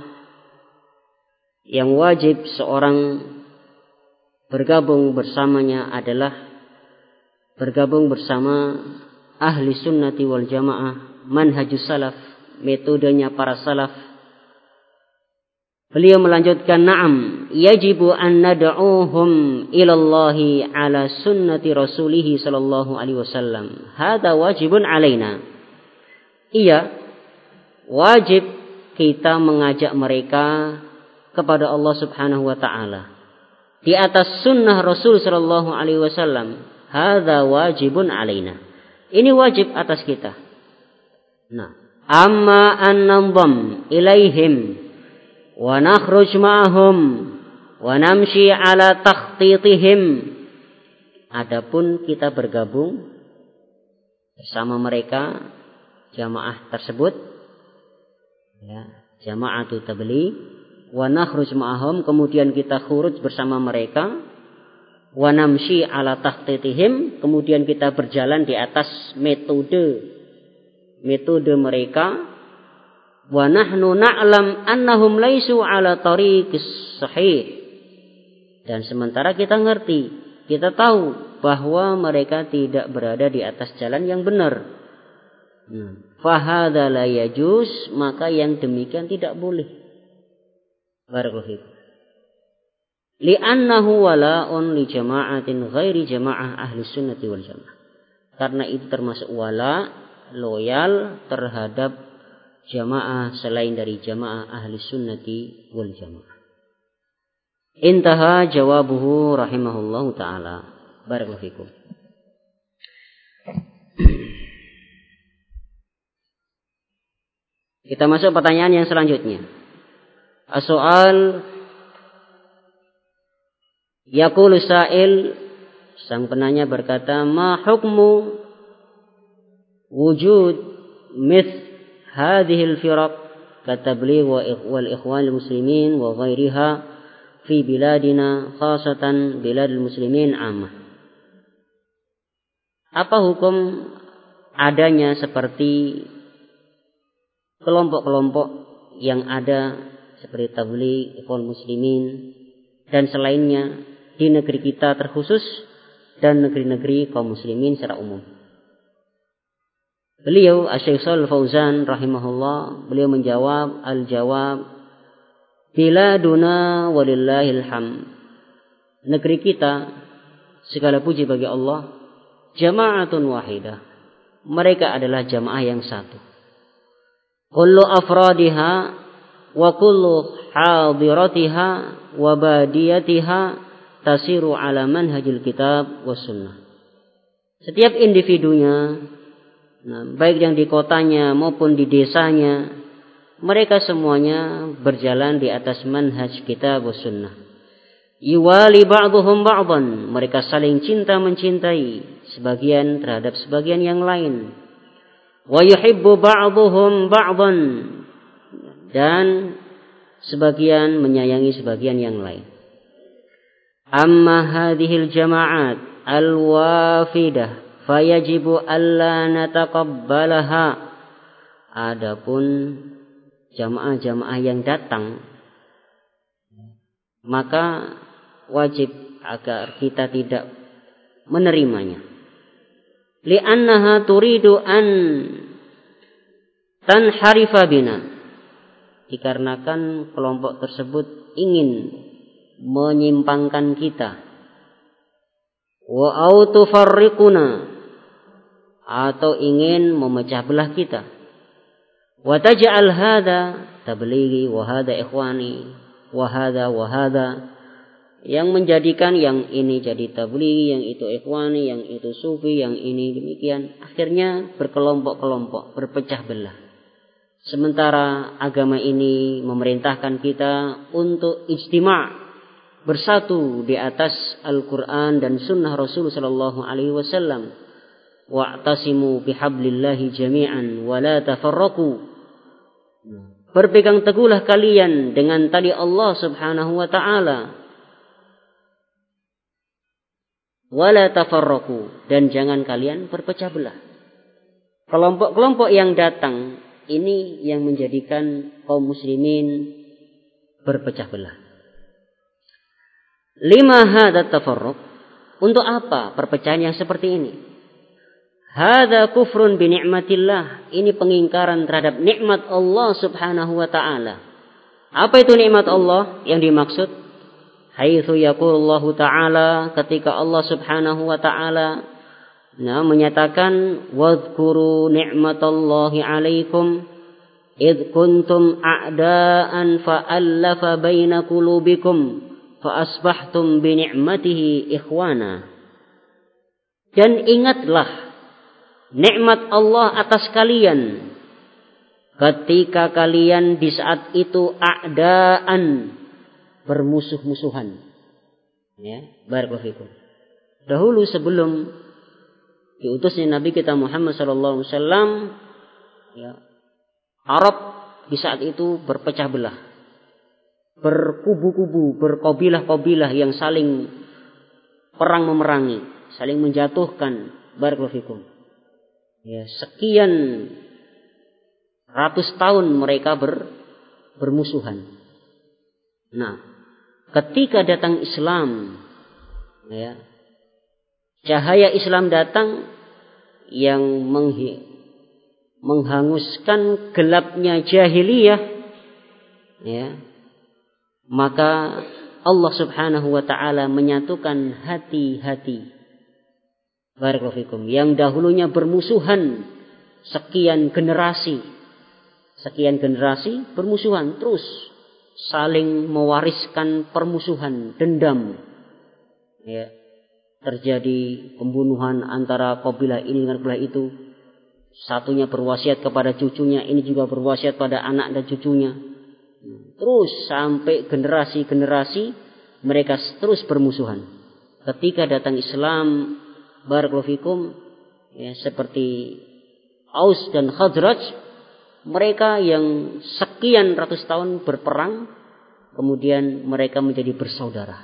yang wajib seorang bergabung bersamanya adalah bergabung bersama ahli sunnati wal jamaah, manhajus salaf, metodenya para salaf. Beliau melanjutkan, na'am, yajibu an nad'uhum ilallahi ala sunnati rasulih sallallahu alaihi wasallam. Hada wajibun alaina. Iya, wajib kita mengajak mereka kepada Allah Subhanahu wa taala di atas sunnah Rasul sallallahu alaihi wasallam. Hadza wajibun alaina. Ini wajib atas kita. Nah, amma an nanzam ilaihim wa nakhruj ma'ahum wa namshi ala takhtitihim. Adapun kita bergabung bersama mereka, jamaah tersebut, ya, jama'atu tabligh, wa nakhruj ma'ahum, kemudian kita khuruj bersama mereka, wa namshi ala takhtitihim, kemudian kita berjalan di atas metode mereka, wa nahnu na'lam annahum laisu ala tariqis sahih, dan sementara kita ngerti, kita tahu bahwa mereka tidak berada di atas jalan yang benar. Fahadha la yajuz, maka yang demikian tidak boleh. Barakallahu fikum. Li'annahu wala'un li jama'atin ghairi jama'ah ahli sunnati wal jamaah. Karena itu termasuk wala, loyal terhadap jamaah selain dari jamaah ahli sunnati wal jamaah. Intaha jawabuhu rahimahullahu ta'ala. Barakallahu fikum. Kita masuk pertanyaan yang selanjutnya. As-soal, yaqulu sa'il, sang penanya berkata, ma hukmu wujud mith hadhihi al-firaq katabligh wal ikhwan al-muslimin wa ghairiha fi biladina khasatan biladil muslimin ammah. Apa hukum adanya seperti kelompok-kelompok yang ada seperti tabligh, ikhwan muslimin dan selainnya di negeri kita terkhusus dan negeri-negeri kaum muslimin secara umum? Beliau Asy-Syaikh Shalih Fauzan rahimahullah, beliau menjawab, al-jawab, biladuna walillahil hamd. Negeri kita, segala puji bagi Allah, jama'atun wahidah. Mereka adalah jamaah yang satu. Kullu afradiha wa kullu hadiratiha wa badiyatiha tasiru ala manhajil kitab was sunnah. Setiap individunya, baik yang di kotanya maupun di desanya, mereka semuanya berjalan di atas manhaj kitab was sunnah. Yuwali ba'duhum ba'dan, mereka saling cinta mencintai sebagian terhadap sebagian yang lain. Wa yuhibbu ba'duhum ba'dan, dan sebagian menyayangi sebagian yang lain. Amma hadhil jama'at al-wafidah fayajibu alla nataqabbalaha. Adapun jamaah-jamaah yang datang, maka wajib agar kita tidak menerimanya. Li'annaha turidu an tanharifa bina, dikarenakan kelompok tersebut ingin menyimpangkan kita. Wa autufarriquna, atau ingin memecah belah kita. Wa taj'al hadza tablighi wa hadza ikhwani wa hadza yang menjadikan yang ini jadi tablighi, yang itu ikhwani, yang itu sufi, yang ini demikian. Akhirnya berkelompok-kelompok, berpecah belah. Sementara agama ini memerintahkan kita untuk ijtima', bersatu di atas Al-Quran dan Sunnah Rasul Sallallahu Alaihi Wasallam. Wa'tasimu bihablillahi jami'an wa la tafarraqu. Berpegang teguhlah kalian dengan tali Allah Subhanahu wa taala. Wa la tafarraqu, dan jangan kalian berpecah belah. Kelompok-kelompok yang datang ini yang menjadikan kaum muslimin berpecah belah. Lima hadza tafarruq, untuk apa perpecahan yang seperti ini? Hadza kufrun bi ni'matillah, ini pengingkaran terhadap nikmat Allah Subhanahu wa taala. Apa itu nikmat Allah yang dimaksud? Haitsu yaqulullahu ta'ala, ketika Allah Subhanahu wa ta'ala menyatakan wadhkuru ni'matallahi 'alaikum id kuntum a'daan fa'allafa baina qulubikum fa asbahtum bi ni'matihi ikhwana. Dan ingatlah nikmat Allah atas kalian ketika kalian di saat itu a'daan, bermusuh-musuhan. Ya, barakallahu fikum. Dahulu sebelum diutusnya Nabi kita Muhammad sallallahu alaihi wasallam, ya, Arab di saat itu berpecah belah, berkubu-kubu, berkabilah-kabilah yang saling perang memerangi, saling menjatuhkan. Barakallahu fikum. Ya, sekian ratus tahun mereka bermusuhan. Nah, ketika datang Islam, ya, cahaya Islam datang yang menghanguskan gelapnya jahiliyah, ya, maka Allah Subhanahu wa taala menyatukan hati-hati, barakallahu fikum, yang dahulunya bermusuhan sekian generasi bermusuhan, terus saling mewariskan permusuhan, dendam, ya, terjadi pembunuhan antara kabilah ini dengan kabilah itu. Satunya berwasiat kepada cucunya, ini juga berwasiat pada anak dan cucunya. Terus sampai generasi-generasi mereka terus bermusuhan. Ketika datang Islam, barakallahu fikum, ya, seperti Aus dan Khazraj, mereka yang sekian ratus tahun berperang, kemudian mereka menjadi bersaudara.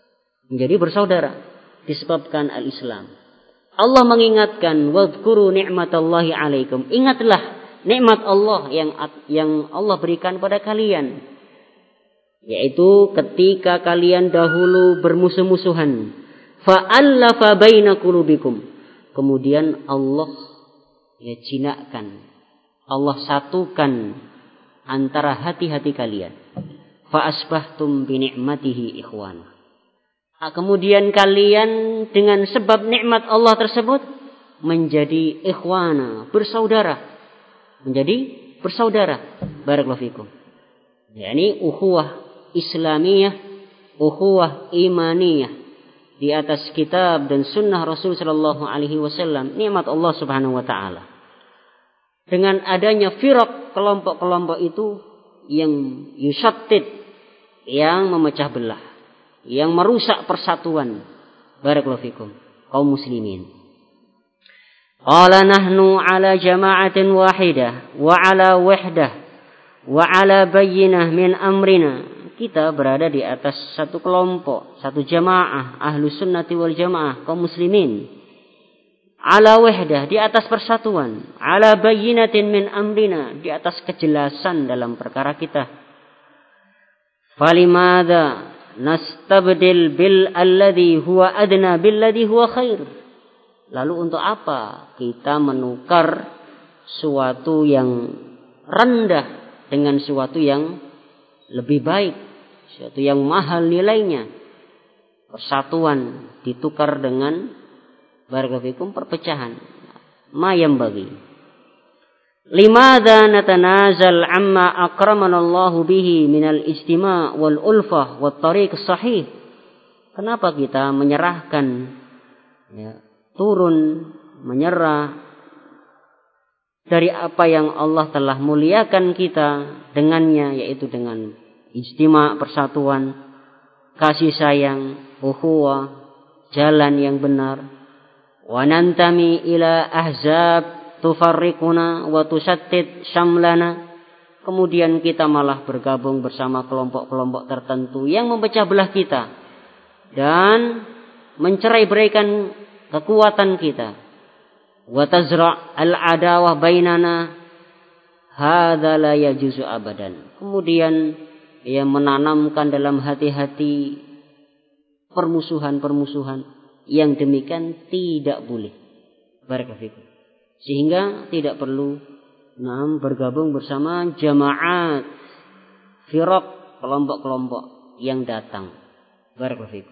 Disebabkan al-Islam. Allah mengingatkan, wadhkuru ni'matallahi 'alaikum. Ingatlah nikmat Allah yang Allah berikan pada kalian, yaitu ketika kalian dahulu bermusuh-musuhan, fa'allafa baina qulubikum. Kemudian Allah jinakkan, Allah satukan antara hati-hati kalian. Fa asbahtum bi ni'matihi ikhwana. Kemudian kalian dengan sebab nikmat Allah tersebut menjadi ikhwana, bersaudara. Barakallahu fikum. Yani ukhuwah Islamiyah, ukhuwah imaniyah di atas kitab dan sunnah Rasul sallallahu alaihi wasallam, nikmat Allah Subhanahu wa taala. Dengan adanya firaq, kelompok-kelompok itu yang yushattid, yang memecah belah, yang merusak persatuan, barakallahu fikum, kaum muslimin. Qala nahnu ala jama'atin wahidah wa ala wahdah wa ala bayyinah min amrina. Kita berada di atas satu kelompok, satu jamaah, ahlu sunnati wal jamaah, kaum muslimin. Ala wahdah, di atas persatuan. Ala bayyinatin min amrina, di atas kejelasan dalam perkara kita. Falimada nastabdil bil alladhi huwa adna bil ladhi huwa khair. Lalu untuk apa kita menukar suatu yang rendah dengan suatu yang lebih baik, suatu yang mahal nilainya? Persatuan ditukar dengan barakallahu fikum perpecahan. Ma yambaghi. Limadza natanazal amma akramana Allah bihi minal istima' wal ulfah wat tariq sahih. Kenapa kita menyerahkan, ya, turun, menyerah dari apa yang Allah telah muliakan kita dengannya, yaitu dengan ijtima, persatuan, kasih sayang, ukhuwah, jalan yang benar. Wa nantami ila ahzab tufarriquna wa tusattid syamlana. Kemudian kita malah bergabung bersama kelompok-kelompok tertentu yang memecah belah kita dan mencerai-beraikan kekuatan kita. Wa tazra' al-adawah bainana, hadza la yajuzu abadan. Kemudian ia menanamkan dalam hati-hati permusuhan-permusuhan yang demikian tidak boleh. Barakallahu fikum. Sehingga tidak perlu bergabung bersama jamaat, firaq, kelompok-kelompok yang datang. Barakallahu fikum.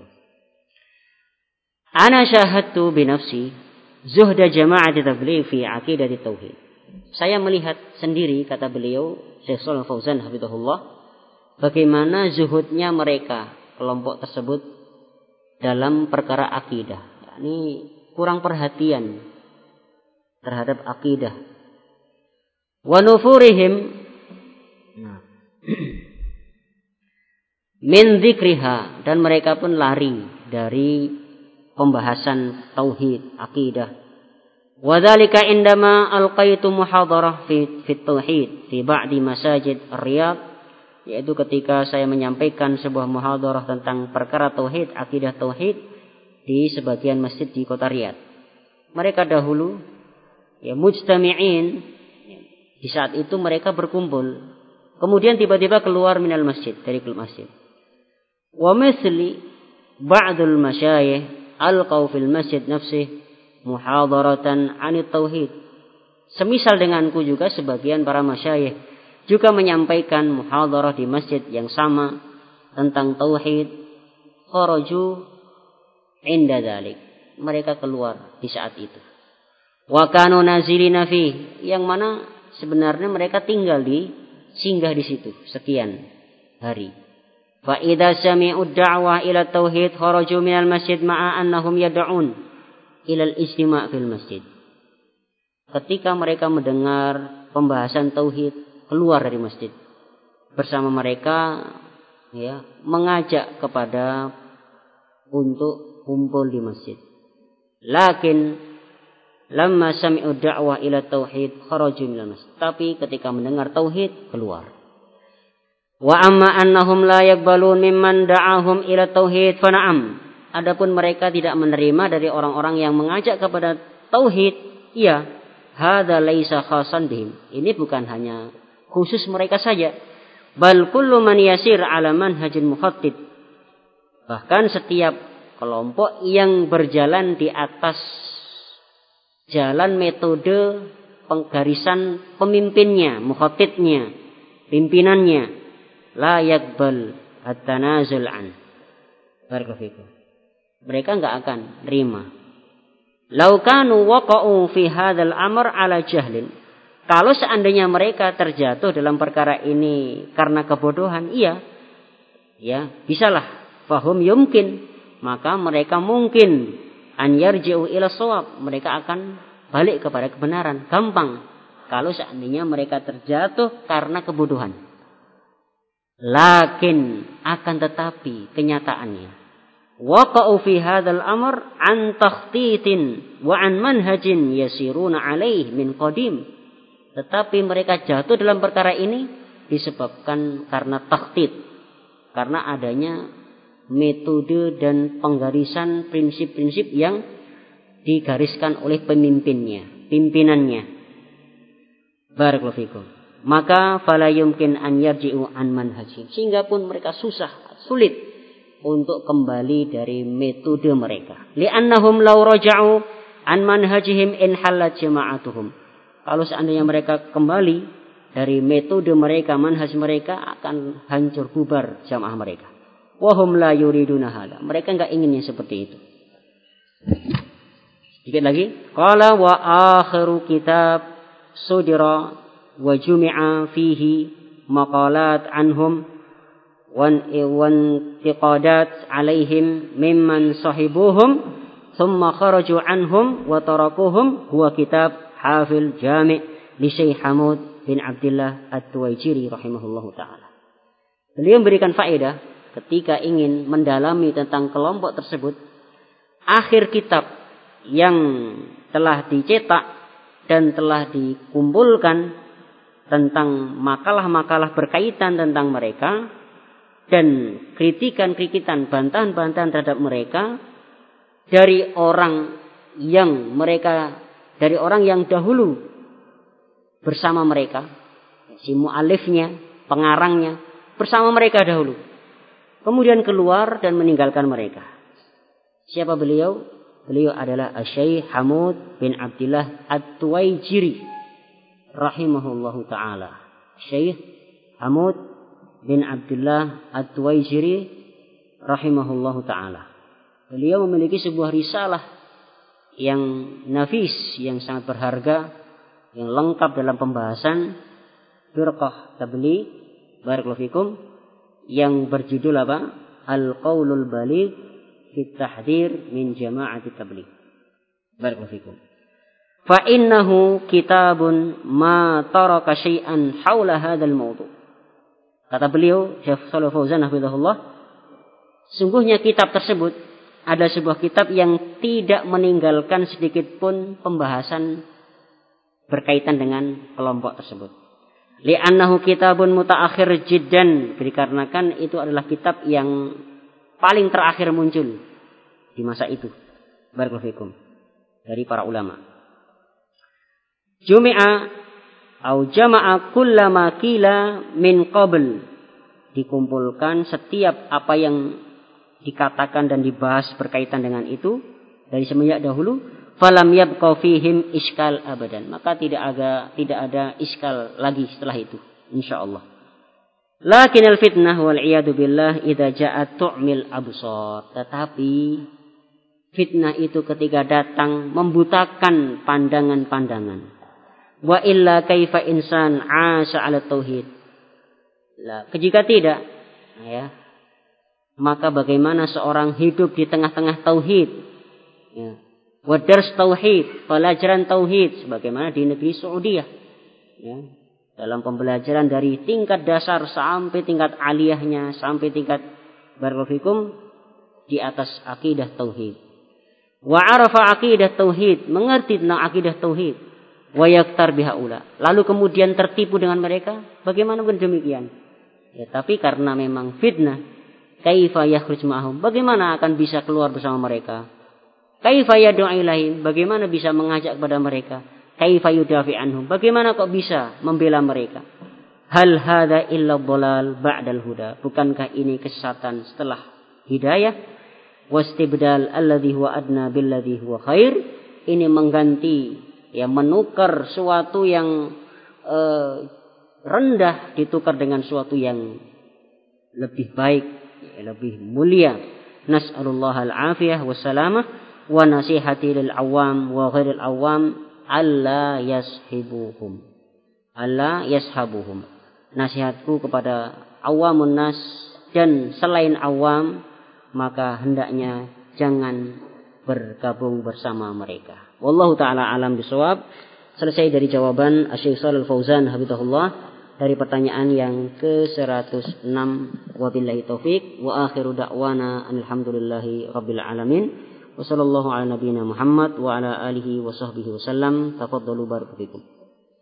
Ana syahadtu bi nafsi zuhda jama'at tabligh fi aqidah tauhid. Saya melihat sendiri, kata beliau Syekh Shalih Fauzan hafizahullah, bagaimana zuhudnya mereka, kelompok tersebut, dalam perkara akidah. Ini kurang perhatian terhadap akidah. Wa nufurihim min dzikriha, dan mereka pun lari dari pembahasan tauhid, akidah. Wa dzalika indama alqaitu muhadarah fi tauhid fi ba'di masajid Riyadh, yaitu ketika saya menyampaikan sebuah muhadarah tentang perkara tauhid, akidah tauhid di sebagian masjid di kota Riyadh. Mereka dahulu mujtami'in, di saat itu mereka berkumpul, kemudian tiba-tiba keluar minal masjid, dari masjid. Wa misli ba'dul masyayikh alqaw fil masjid nafsih muhadaratan 'anit tauhid. Semisal denganku juga sebagian para masyayikh juga menyampaikan muhadarah di masjid yang sama tentang tauhid. Kharaju inda dzalik, mereka keluar di saat itu. Wa kanu nazilina fi, yang mana sebenarnya mereka singgah di situ sekian hari. Fa idza sami'u da'wah ila tauhid kharaju minal masjid ma'a annahum yad'un ila al-ijtima' fil masjid. Ketika mereka mendengar pembahasan tauhid, keluar dari masjid bersama mereka, mengajak kepada untuk kumpul di masjid. Lakin lamma sami'u da'wah ila tauhid kharaju minal masjid, tapi ketika mendengar tauhid keluar. Wa amma annahum la yaqbalun mimman da'ahum ila tauhid fa na'am. Adapun mereka tidak menerima dari orang-orang yang mengajak kepada tauhid, iya, hadza laisa khasan bihim. Ini bukan hanya khusus mereka saja. Bal kullu man yasir ala manhajin mukhattid. Bahkan setiap kelompok yang berjalan di atas jalan metode penggarisan pemimpinnya, mukhattidnya, pimpinannya, la yaqbal at-tanazul an. Barakallahu fikum. Mereka enggak akan terima. Lau kanu waqa'u fi hadzal amr ala jahlin. Kalau seandainya mereka terjatuh dalam perkara ini karena kebodohan, iya, bisalah. Fahum yumkin, maka mereka mungkin an yarji'u ila shawab, mereka akan balik kepada kebenaran, gampang. Kalau seandainya mereka terjatuh karena kebodohan. Lakin akan tetapi kenyataannya, waqa'u fi hadzal amr an takhtitin wa an manhajin yasiruna alaih min qadim. Tetapi mereka jatuh dalam perkara ini disebabkan karena takhtit, karena adanya metode dan penggarisan prinsip-prinsip yang digariskan oleh pimpinannya. Barakallahu fikum. Maka fala yumkin an yarji'u an manhajin, sehingga pun mereka sulit untuk kembali dari metode mereka. Li'annahum law raja'u an manhajihim in halat jama'atuhum. Kalau seandainya mereka kembali dari metode mereka, manhaj mereka, akan hancur bubar jamaah mereka. Wahum la yuriduna hadza. Mereka enggak inginnya seperti itu. Sedikit lagi. Qala wa akhiru kitab sudira wa jumi'a fihi maqalat anhum wantiqadat alaihim mimman sahibuhum thumma kharaju anhum wa tarakuhum huwa kitab Hafil Jami' li Syekh Hamud bin Abdullah At-Tuwaijiri rahimahullahu ta'ala. Beliau memberikan faedah ketika ingin mendalami tentang kelompok tersebut. Akhir kitab yang telah dicetak dan telah dikumpulkan tentang makalah-makalah berkaitan tentang mereka dan kritikan-kritikan, bantahan-bantahan terhadap mereka dari orang yang dahulu bersama mereka, si mu'alifnya, pengarangnya bersama mereka dahulu, kemudian keluar dan meninggalkan mereka. Siapa beliau? Beliau adalah Syekh Hamud bin Abdullah At-Tuwaijiri rahimahullahu ta'ala. Syekh Hamud bin Abdullah At-Tuwaijiri rahimahullahu ta'ala. Beliau memiliki sebuah risalah yang nafis, yang sangat berharga, yang lengkap dalam pembahasan firqah tabligh, barakallahu fikum, yang berjudul apa? Al-Qaulul Baligh fi Tahdhir min Jama'ati Tabligh. Barakallahu fikum. Fa innahu kitabun ma taraka syai'an haula hadzal mawdu'. Kata beliau, Syekh Shalih Fauzan hafizahullah, sungguhnya kitab tersebut ada sebuah kitab yang tidak meninggalkan sedikit pun pembahasan berkaitan dengan kelompok tersebut. Li'annahu kitabun mutaakhir jiddan, dikarenakan itu adalah kitab yang paling terakhir muncul di masa itu. Barakallahu fikum. Dari para ulama. Jama'a kullama qila min qabl. Dikumpulkan setiap apa yang dikatakan dan dibahas berkaitan dengan itu dari semenjak dahulu. Falam yabqa fihim iskal abadan. Maka tidak ada iskal lagi setelah itu, insyaallah. Lakinal fitnah wal iyadu billah idza ja'at tu'mil absar. Tetapi fitnah itu ketika datang membutakan pandangan-pandangan. Wa illa kaifa insan 'asha 'ala tauhid. Jika tidak, ya, maka bagaimana seorang hidup di tengah-tengah tauhid, ya. Wa dars tauhid, pelajaran tauhid sebagaimana di negeri Saudiyah, ya. Dalam pembelajaran dari tingkat dasar sampai tingkat aliyahnya, sampai tingkat barakallahu fikum di atas akidah tauhid. Wa arafa akidah tauhid, mengerti tentang akidah tauhid. Wa yaktar bihaula. Lalu kemudian tertipu dengan mereka, bagaimana pun demikian. Ya, tapi karena memang fitnah, kaifa yakhruj ma'hum, bagaimana akan bisa keluar bersama mereka? Kaifa yad'u ilaihim, bagaimana bisa mengajak kepada mereka? Kaifa yudafi anhum, bagaimana kok bisa membela mereka? Hal hadza illa dhalal ba'dal huda, bukankah ini kesesatan setelah hidayah? Wastibdal alladhi huwa adna billadhi huwa khair, ini mengganti, ya, menukar suatu yang rendah ditukar dengan suatu yang lebih baik, ya, lebih mulia. Nas'alullah al-afiyah wassalamah wa nasihati lil awam wa ghairil awam alla yashabuhum. Nasihatku kepada awamun nas dan selain awam, maka hendaknya jangan bergabung bersama mereka. Wallahu taala alam bisawab. Selesai dari jawaban Syekh Shalih Fauzan hafizahullah dari pertanyaan yang ke-106. Wabillahi taufik wa akhiru da'wana alhamdulillahi rabbil alamin. Wa sallallahu ala nabiyyina Muhammad wa ala alihi wa sahbihi wasallam. Tafaddalu barakallahu fikum.